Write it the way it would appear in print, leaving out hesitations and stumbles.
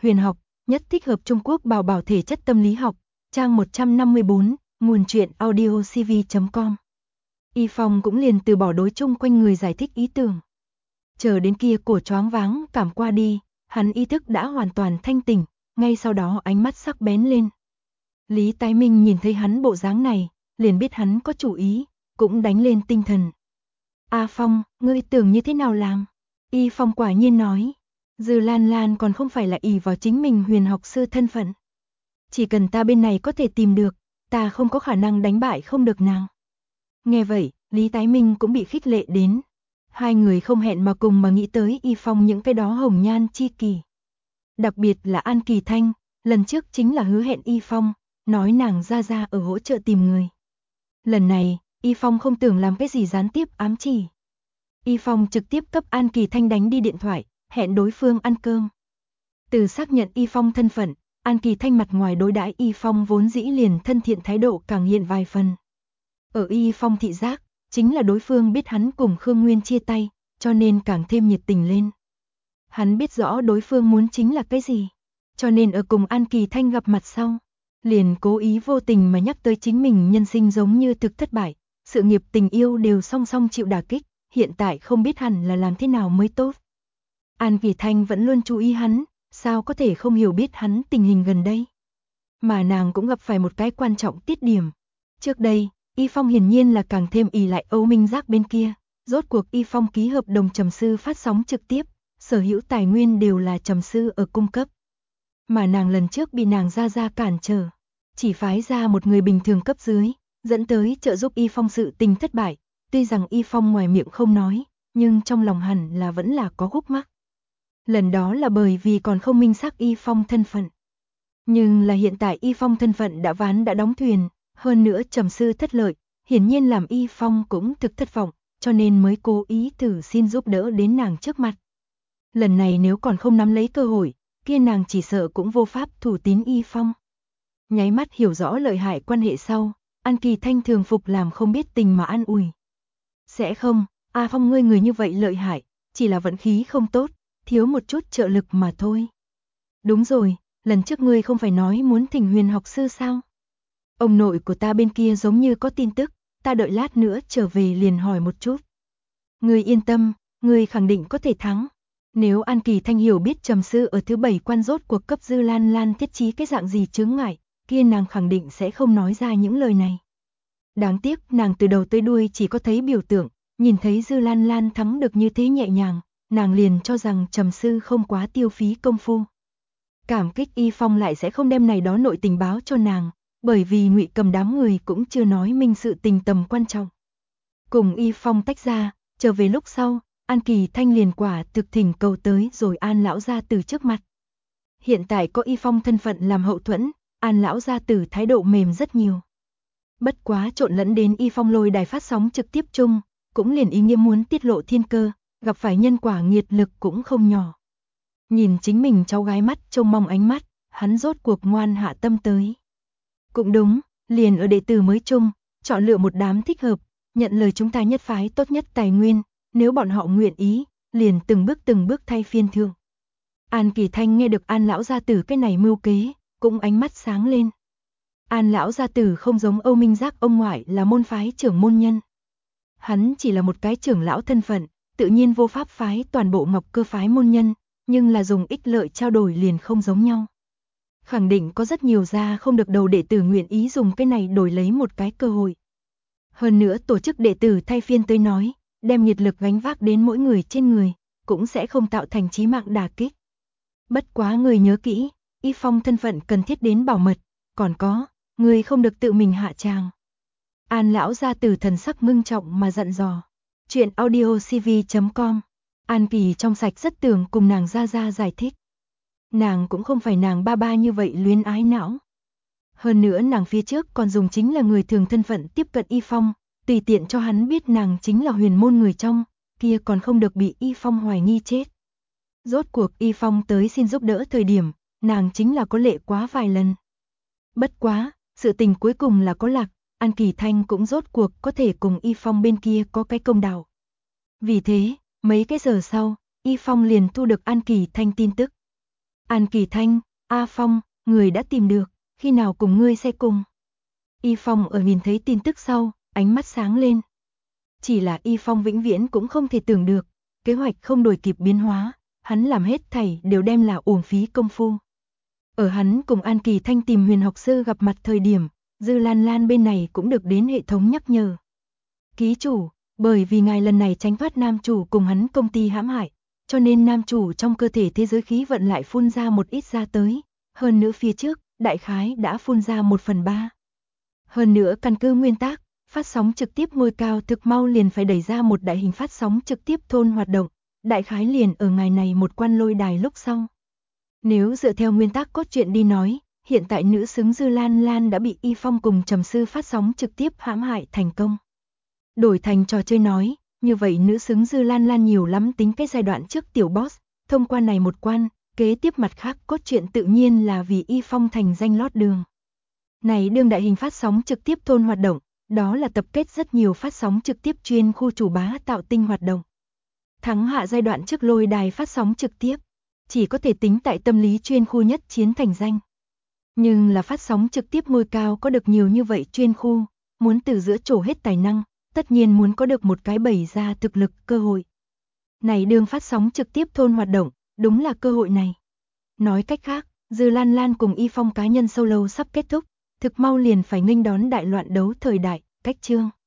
huyền học, nhất thích hợp Trung Quốc bảo bảo thể chất tâm lý học, trang 154, nguồn truyện audiocv.com. Y Phong cũng liền từ bỏ đối chung quanh người giải thích ý tưởng. Chờ đến kia cổ choáng váng cảm qua đi, hắn ý thức đã hoàn toàn thanh tỉnh, ngay sau đó ánh mắt sắc bén lên. Lý Tái Minh nhìn thấy hắn bộ dáng này, liền biết hắn có chủ ý, cũng đánh lên tinh thần. A Phong, ngươi tưởng như thế nào làm? Y Phong quả nhiên nói, Dư Lan Lan còn không phải là ỷ vào chính mình huyền học sư thân phận. Chỉ cần ta bên này có thể tìm được, ta không có khả năng đánh bại không được nàng. Nghe vậy, Lý Tái Minh cũng bị khích lệ đến. Hai người không hẹn mà cùng mà nghĩ tới Y Phong những cái đó hồng nhan chi kỳ. Đặc biệt là An Kỳ Thanh, lần trước chính là hứa hẹn Y Phong, nói nàng ra ở hỗ trợ tìm người. Lần này, Y Phong không tưởng làm cái gì gián tiếp ám chỉ. Y Phong trực tiếp cấp An Kỳ Thanh đánh đi điện thoại, hẹn đối phương ăn cơm. Từ xác nhận Y Phong thân phận, An Kỳ Thanh mặt ngoài đối đãi Y Phong vốn dĩ liền thân thiện thái độ càng hiện vài phần. Ở Y Phong thị giác, chính là đối phương biết hắn cùng Khương Nguyên chia tay, cho nên càng thêm nhiệt tình lên. Hắn biết rõ đối phương muốn chính là cái gì, cho nên ở cùng An Kỳ Thanh gặp mặt sau, liền cố ý vô tình mà nhắc tới chính mình nhân sinh giống như thực thất bại, sự nghiệp tình yêu đều song song chịu đả kích, hiện tại không biết hẳn là làm thế nào mới tốt. An Kỳ Thanh vẫn luôn chú ý hắn, sao có thể không hiểu biết hắn tình hình gần đây. Mà nàng cũng gặp phải một cái quan trọng tiết điểm. Trước đây, Y Phong hiển nhiên là càng thêm ỷ lại Âu Minh Giác bên kia, rốt cuộc Y Phong ký hợp đồng trầm sư phát sóng trực tiếp, sở hữu tài nguyên đều là trầm sư ở cung cấp. Mà nàng lần trước bị nàng ra cản trở, chỉ phái ra một người bình thường cấp dưới, dẫn tới trợ giúp Y Phong sự tình thất bại, tuy rằng Y Phong ngoài miệng không nói, nhưng trong lòng hẳn là vẫn là có khúc mắc. Lần đó là bởi vì còn không minh xác Y Phong thân phận. Nhưng là hiện tại Y Phong thân phận đã ván đã đóng thuyền, hơn nữa trầm sư thất lợi, hiển nhiên làm Y Phong cũng thực thất vọng, cho nên mới cố ý thử xin giúp đỡ đến nàng trước mặt. Lần này nếu còn không nắm lấy cơ hội, kia nàng chỉ sợ cũng vô pháp thủ tín Y Phong. Nháy mắt hiểu rõ lợi hại quan hệ sau, An Kỳ Thanh thường phục làm không biết tình mà an ủi. Sẽ không, A Phong ngươi người như vậy lợi hại, chỉ là vận khí không tốt, thiếu một chút trợ lực mà thôi. Đúng rồi, lần trước ngươi không phải nói muốn thỉnh huyền học sư sao? Ông nội của ta bên kia giống như có tin tức, ta đợi lát nữa trở về liền hỏi một chút. Ngươi yên tâm, ngươi khẳng định có thể thắng. Nếu An Kỳ Thanh hiểu biết trầm sư ở thứ 7 quan rốt cuộc cấp Dư Lan Lan thiết trí cái dạng gì chướng ngại, kia nàng khẳng định sẽ không nói ra những lời này. Đáng tiếc nàng từ đầu tới đuôi chỉ có thấy biểu tượng, nhìn thấy Dư Lan Lan thắng được như thế nhẹ nhàng, nàng liền cho rằng trầm sư không quá tiêu phí công phu. Cảm kích Y Phong lại sẽ không đem này đó nội tình báo cho nàng, bởi vì Ngụy Cầm đám người cũng chưa nói minh sự tình tầm quan trọng. Cùng Y Phong tách ra, trở về lúc sau, An Kỳ Thanh liền quả thực thỉnh cầu tới rồi An lão gia tử trước mặt. Hiện tại có Y Phong thân phận làm hậu thuẫn, An lão gia tử thái độ mềm rất nhiều. Bất quá trộn lẫn đến Y Phong lôi đài phát sóng trực tiếp chung, cũng liền ý nghĩa muốn tiết lộ thiên cơ, gặp phải nhân quả nghiệt lực cũng không nhỏ. Nhìn chính mình cháu gái mắt trông mong ánh mắt, hắn rốt cuộc ngoan hạ tâm tới. Cũng đúng, liền ở đệ tử mới chung, chọn lựa một đám thích hợp, nhận lời chúng ta nhất phái tốt nhất tài nguyên, nếu bọn họ nguyện ý, liền từng bước thay phiên thượng. An Kỳ Thanh nghe được An lão gia tử cái này mưu kế, cũng ánh mắt sáng lên. An lão gia tử không giống Âu Minh Giác ông ngoại là môn phái trưởng môn nhân. Hắn chỉ là một cái trưởng lão thân phận, tự nhiên vô pháp phái toàn bộ Ngọc Cơ phái môn nhân, nhưng là dùng ích lợi trao đổi liền không giống nhau. Khẳng định có rất nhiều gia không được đầu đệ tử nguyện ý dùng cái này đổi lấy một cái cơ hội. Hơn nữa tổ chức đệ tử thay phiên tới nói, đem nhiệt lực gánh vác đến mỗi người trên người, cũng sẽ không tạo thành chí mạng đả kích. Bất quá người nhớ kỹ, Y Phong thân phận cần thiết đến bảo mật, còn có, người không được tự mình hạ tràng. An lão gia tử thần sắc ngưng trọng mà dặn dò. Chuyện audiocv.com. An Kỳ trong sạch rất tưởng cùng nàng ra giải thích. Nàng cũng không phải nàng ba như vậy luyến ái não. Hơn nữa nàng phía trước còn dùng chính là người thường thân phận tiếp cận Y Phong, tùy tiện cho hắn biết nàng chính là huyền môn người trong, kia còn không được bị Y Phong hoài nghi chết. Rốt cuộc Y Phong tới xin giúp đỡ thời điểm, nàng chính là có lệ quá vài lần. Bất quá, sự tình cuối cùng là có lạc, An Kỳ Thanh cũng rốt cuộc có thể cùng Y Phong bên kia có cái công đạo. Vì thế, mấy cái giờ sau, Y Phong liền thu được An Kỳ Thanh tin tức. An Kỳ Thanh, A Phong, người đã tìm được, khi nào cùng ngươi sẽ cùng. Y Phong ở nhìn thấy tin tức sau, ánh mắt sáng lên. Chỉ là Y Phong vĩnh viễn cũng không thể tưởng được, kế hoạch không đổi kịp biến hóa, hắn làm hết thảy đều đem là uổng phí công phu. Ở hắn cùng An Kỳ Thanh tìm Huyền học sư gặp mặt thời điểm, Dư Lan Lan bên này cũng được đến hệ thống nhắc nhở. Ký chủ, bởi vì ngài lần này tránh thoát nam chủ cùng hắn công ty hãm hại, cho nên nam chủ trong cơ thể thế giới khí vận lại phun ra một ít ra tới, hơn nữa phía trước, đại khái đã phun ra 1/3. Hơn nữa căn cứ nguyên tắc, phát sóng trực tiếp ngôi cao thực mau liền phải đẩy ra một đại hình phát sóng trực tiếp thôn hoạt động, đại khái liền ở ngày này một quan lôi đài lúc sau. Nếu dựa theo nguyên tắc cốt truyện đi nói, hiện tại nữ xứng Dư Lan Lan đã bị Y Phong cùng Trầm Sư phát sóng trực tiếp hãm hại thành công. Đổi thành trò chơi nói, như vậy nữ xứng Dư Lan Lan nhiều lắm tính cái giai đoạn trước tiểu boss, thông qua này một quan, kế tiếp mặt khác cốt truyện tự nhiên là vì Y Phong thành danh lót đường. Này đương đại hình phát sóng trực tiếp thôn hoạt động, đó là tập kết rất nhiều phát sóng trực tiếp chuyên khu chủ bá tạo tinh hoạt động. Thắng hạ giai đoạn trước lôi đài phát sóng trực tiếp, chỉ có thể tính tại tâm lý chuyên khu nhất chiến thành danh. Nhưng là phát sóng trực tiếp ngôi cao có được nhiều như vậy chuyên khu, muốn từ giữa trổ hết tài năng, tất nhiên muốn có được một cái bày ra thực lực cơ hội. Này đương phát sóng trực tiếp thôn hoạt động, đúng là cơ hội này. Nói cách khác, Dư Lan Lan cùng Y Phong cá nhân solo sắp kết thúc, thực mau liền phải nghênh đón đại loạn đấu thời đại, cách chương.